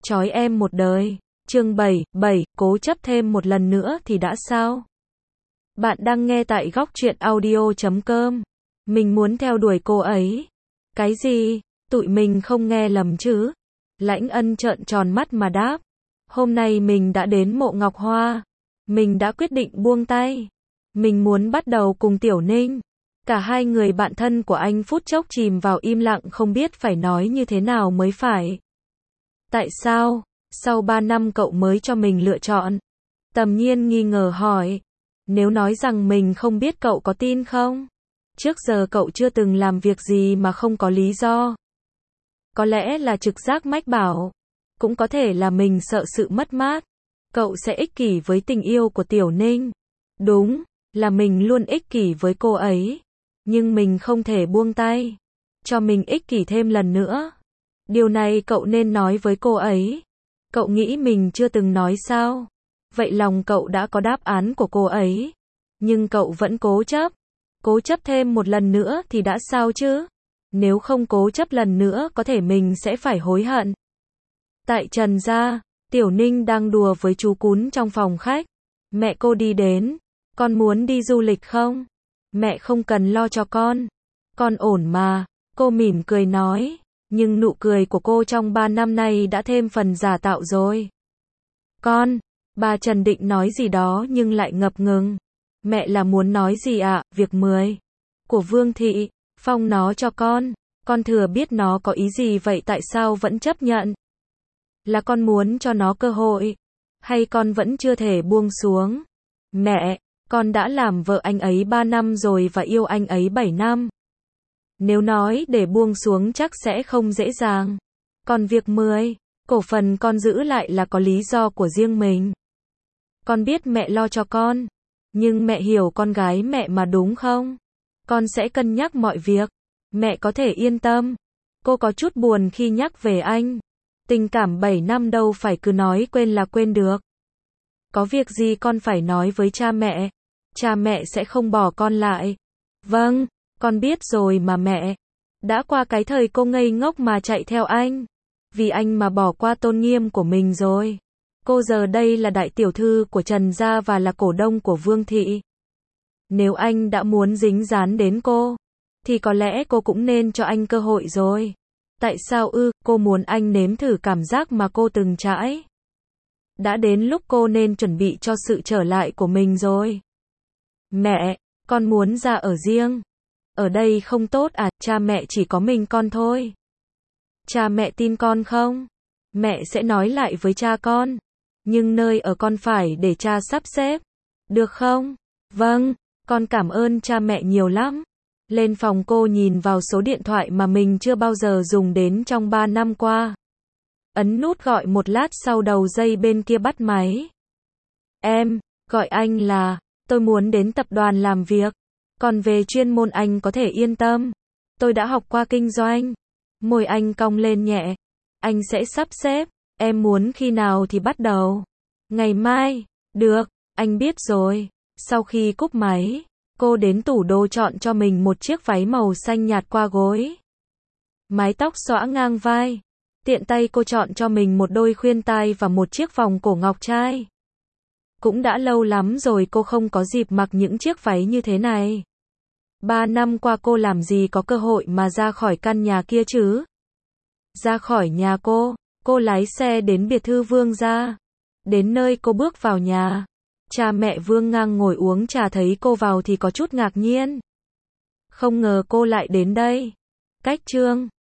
Trói em một đời. Chương 7, cố chấp thêm một lần nữa thì đã sao? Bạn đang nghe tại góc truyện audio.com. Mình muốn theo đuổi cô ấy. Cái gì? Tụi mình không nghe lầm chứ? Lãnh Ân trợn tròn mắt mà đáp. Hôm nay mình đã đến mộ Ngọc Hoa. Mình đã quyết định buông tay. Mình muốn bắt đầu cùng Tiểu Ninh. Cả hai người bạn thân của anh phút chốc chìm vào im lặng không biết phải nói như thế nào mới phải. Tại sao? Sau 3 năm cậu mới cho mình lựa chọn. Tầm Nhiên nghi ngờ hỏi. Nếu nói rằng mình không biết cậu có tin không? Trước giờ cậu chưa từng làm việc gì mà không có lý do. Có lẽ là trực giác mách bảo. Cũng có thể là mình sợ sự mất mát. Cậu sẽ ích kỷ với tình yêu của Tiểu Ninh. Đúng, là mình luôn ích kỷ với cô ấy. Nhưng mình không thể buông tay. Cho mình ích kỷ thêm lần nữa. Điều này cậu nên nói với cô ấy. Cậu nghĩ mình chưa từng nói sao? Vậy lòng cậu đã có đáp án của cô ấy. Nhưng cậu vẫn cố chấp. Cố chấp thêm một lần nữa thì đã sao chứ? Nếu không cố chấp lần nữa có thể mình sẽ phải hối hận. Tại Trần gia, Tiểu Ninh đang đùa với chú cún trong phòng khách. Mẹ cô đi đến. Con muốn đi du lịch không? Mẹ không cần lo cho con. Con ổn mà. Cô mỉm cười nói. Nhưng nụ cười của cô trong 3 năm nay đã thêm phần giả tạo rồi. Con, bà Trần định nói gì đó nhưng lại ngập ngừng. Mẹ là muốn nói gì ạ? Việc 10 của Vương Thị, phong nó cho con thừa biết nó có ý gì vậy tại sao vẫn chấp nhận? Là con muốn cho nó cơ hội, hay con vẫn chưa thể buông xuống? Mẹ, con đã làm vợ anh ấy 3 năm rồi và yêu anh ấy 7 năm. Nếu nói để buông xuống chắc sẽ không dễ dàng. Còn việc 10 cổ phần con giữ lại là có lý do của riêng mình. Con biết mẹ lo cho con, nhưng mẹ hiểu con gái mẹ mà đúng không? Con sẽ cân nhắc mọi việc. Mẹ có thể yên tâm. Cô có chút buồn khi nhắc về anh. Tình cảm 7 năm đâu phải cứ nói quên là quên được. Có việc gì con phải nói với cha mẹ. Cha mẹ sẽ không bỏ con lại. Vâng, con biết rồi mà mẹ. Đã qua cái thời cô ngây ngốc mà chạy theo anh. Vì anh mà bỏ qua tôn nghiêm của mình rồi. Cô giờ đây là đại tiểu thư của Trần gia và là cổ đông của Vương Thị. Nếu anh đã muốn dính dán đến cô, thì có lẽ cô cũng nên cho anh cơ hội rồi. Tại sao cô muốn anh nếm thử cảm giác mà cô từng trải. Đã đến lúc cô nên chuẩn bị cho sự trở lại của mình rồi. Mẹ, con muốn ra ở riêng. Ở đây không tốt à, cha mẹ chỉ có mình con thôi. Cha mẹ tin con không? Mẹ sẽ nói lại với cha con. Nhưng nơi ở con phải để cha sắp xếp. Được không? Vâng, con cảm ơn cha mẹ nhiều lắm. Lên phòng cô nhìn vào số điện thoại mà mình chưa bao giờ dùng đến trong 3 năm qua. Ấn nút gọi một lát sau đầu dây bên kia bắt máy. Em, gọi anh là, tôi muốn đến tập đoàn làm việc. Còn về chuyên môn anh có thể yên tâm. Tôi đã học qua kinh doanh. Môi anh cong lên nhẹ. Anh sẽ sắp xếp. Em muốn khi nào thì bắt đầu? Ngày mai. Được, anh biết rồi. Sau khi cúp máy, cô đến tủ đồ chọn cho mình một chiếc váy màu xanh nhạt qua gối. Mái tóc xõa ngang vai. Tiện tay cô chọn cho mình một đôi khuyên tai và một chiếc vòng cổ ngọc trai. Cũng đã lâu lắm rồi cô không có dịp mặc những chiếc váy như thế này. 3 năm qua cô làm gì có cơ hội mà ra khỏi căn nhà kia chứ? Ra khỏi nhà cô lái xe đến biệt thự Vương gia. Đến nơi cô bước vào nhà. Cha mẹ Vương Ngang ngồi uống trà thấy cô vào thì có chút ngạc nhiên. Không ngờ cô lại đến đây. Cách Trương